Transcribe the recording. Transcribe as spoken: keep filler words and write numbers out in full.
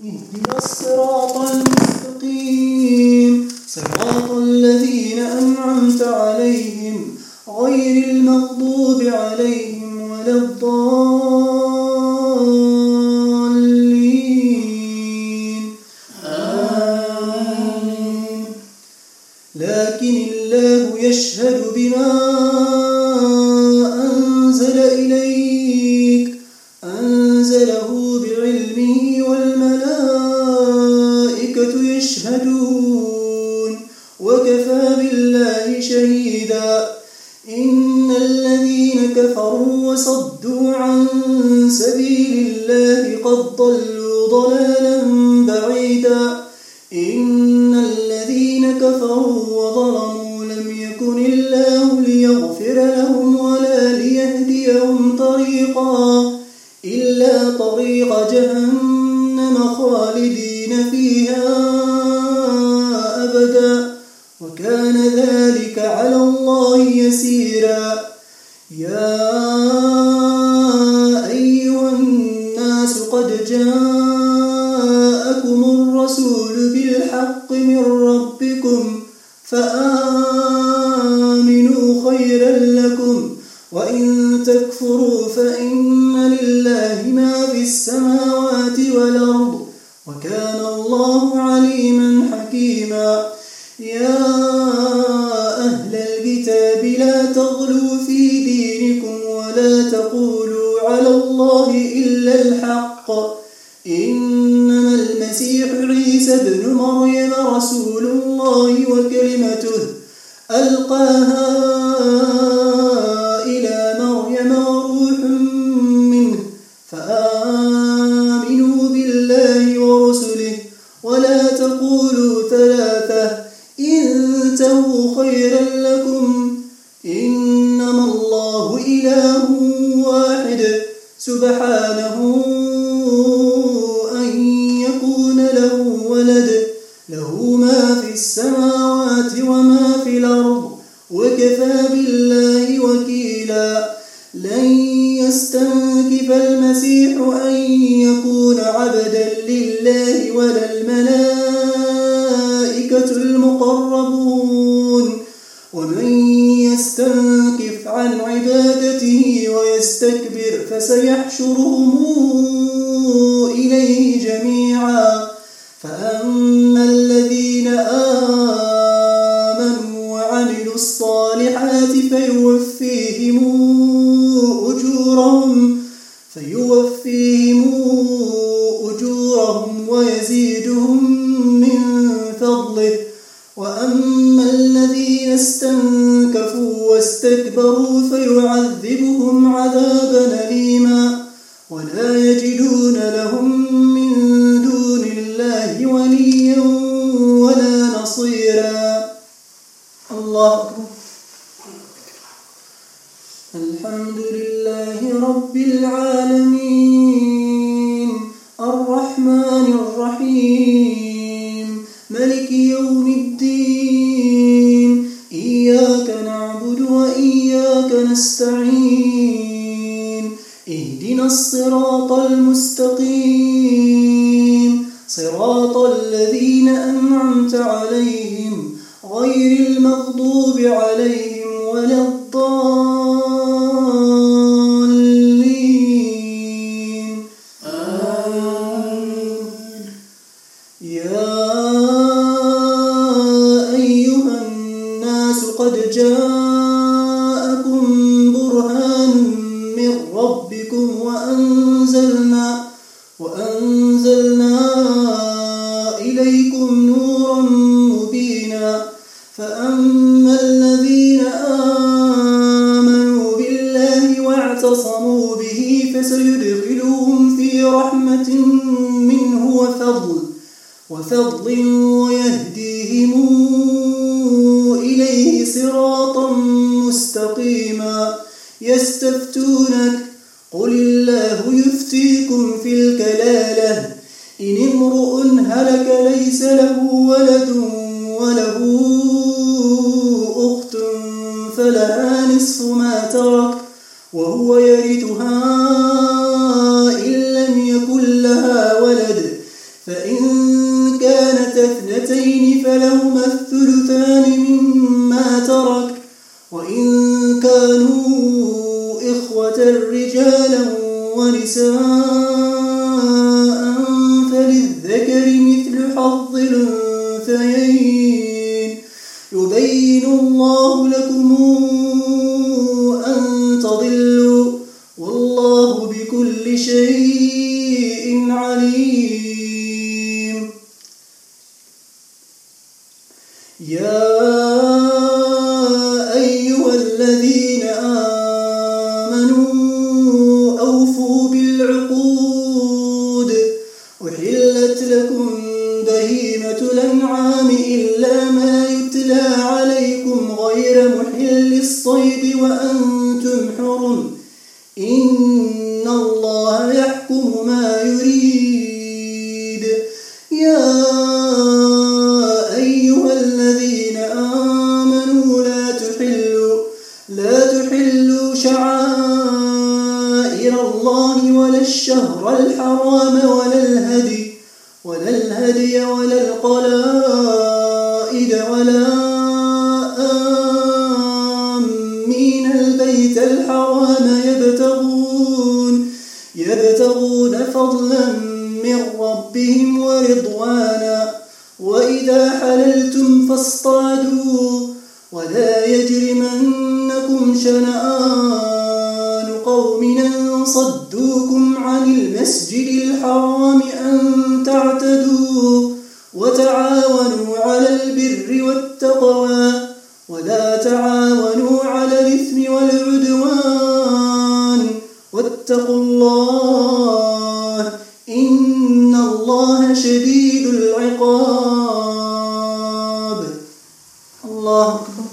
اهدنا الصراط المستقيم صراط الذين أنعمت عليهم غير المغضوب عليهم ولا الضالين آمين. لكن الله يشهد بما أنزل إليك أنزله بعلمه والملائكة يشهدون وكفى بالله شهيدا. إن الذين كفروا وصدوا عن سبيل الله قد ضلوا ضلالا بعيدا. إن الذين كفروا وظلموا لم يكن الله ليغفر لهم ولا ليهديهم طريقا إلا طريق جهنم خالدين فيها أبدا وكان ذلك على الله يسيرا. يا أيها الناس قد جاءكم الرسول بالحق من ربكم فآمنوا خيرا لكم وإن تكفروا فإن لله ما في السماوات والأرض وكان الله عليما حكيما. يا أهل الكتاب لا تغلوا في دينكم ولا تقولوا على الله إلا الحق. إنما المسيح عيسى ابن مريم رسول الله وكلمته ألقاها إلى مريم وروح منه فآمنوا بالله ورسله ولا تقولوا ثلاثة انتهوا خيرا لكم. إنما الله إله واحد سبحانه أن يكون له ولد له ما في السماوات وما في الأرض وكفى بالله وكيلا. لن يستنكف المسيح أن يكون عبدا لله ولا الملائكة المقربون ومن يستنكف عن عبادته ويستكبر فسيحشرهم إليه جميعا. فأما الذين آمنوا وعملوا الصالحات فيوفيهم أجورهم فيوفيهم أجورهم ويزيدهم من فضله. وأما الذين استنكفوا واستكبروا فيعذبهم عذابا أليما ولا يجدون لهم من دون الله وليا ولا نصيرا. الله أكبر. الحمد لله رب العالمين الرحمن الرحيم ملك يوم الدين إياك نعبد وإياك نستعين اهدنا الصراط المستقيم صراط الذين أنعمت عليهم غير المغضوب عليهم ولا الضالين آمين. يا أيها الناس قد جاءكم برهان من ربكم وأنزلنا وأنزلنا إليكم نورا مبينا. فأما الذين آمنوا بالله واعتصموا به فسيدخلهم في رحمة منه وفضل وفضل ويهديهم إليه صراطا مستقيما. يستفتونك قل الله يفتيكم في الكلالة إن امرؤ هلك ليس له ولد وله أخت فلها نصف ما ترك وهو يرثها إن لم يكن لها ولد فإن كانت اثنتين فلهما الثلثان مما ترك، وإن كانوا إخوة رجالا ونساء فللذكر مثل حظ الأنثيين، يبين الله لكم أن تضلوا، والله بكل شيء عليم. يا أيها الذين آمنوا أوفوا بالعقود، أحلت لكم بهيمة الأنعام إلا ما يتلى عليكم غير محل الصيد وأنتم حرم، إن الله يحكم ما يريد. يا أيها الذين آمنوا لا تحلوا لا تحلوا شعائر الله ولا الشهر الحرام ولا الهدي ولا الهدي ولا القلائد ولا آمين البيت الحرام يبتغون يبتغون فضلا من ربهم ورضوانا، وإذا حللتم فاصطادوا، ولا يجرمنكم شنآن قوم أن صدوكم عن المسجد الحرام أن تعتدوا، وتعاونوا على البر والتقوى، ولا تعاونوا على الإثم والعدوان، واتقوا الله إن الله شديد العقاب. الله أكبر.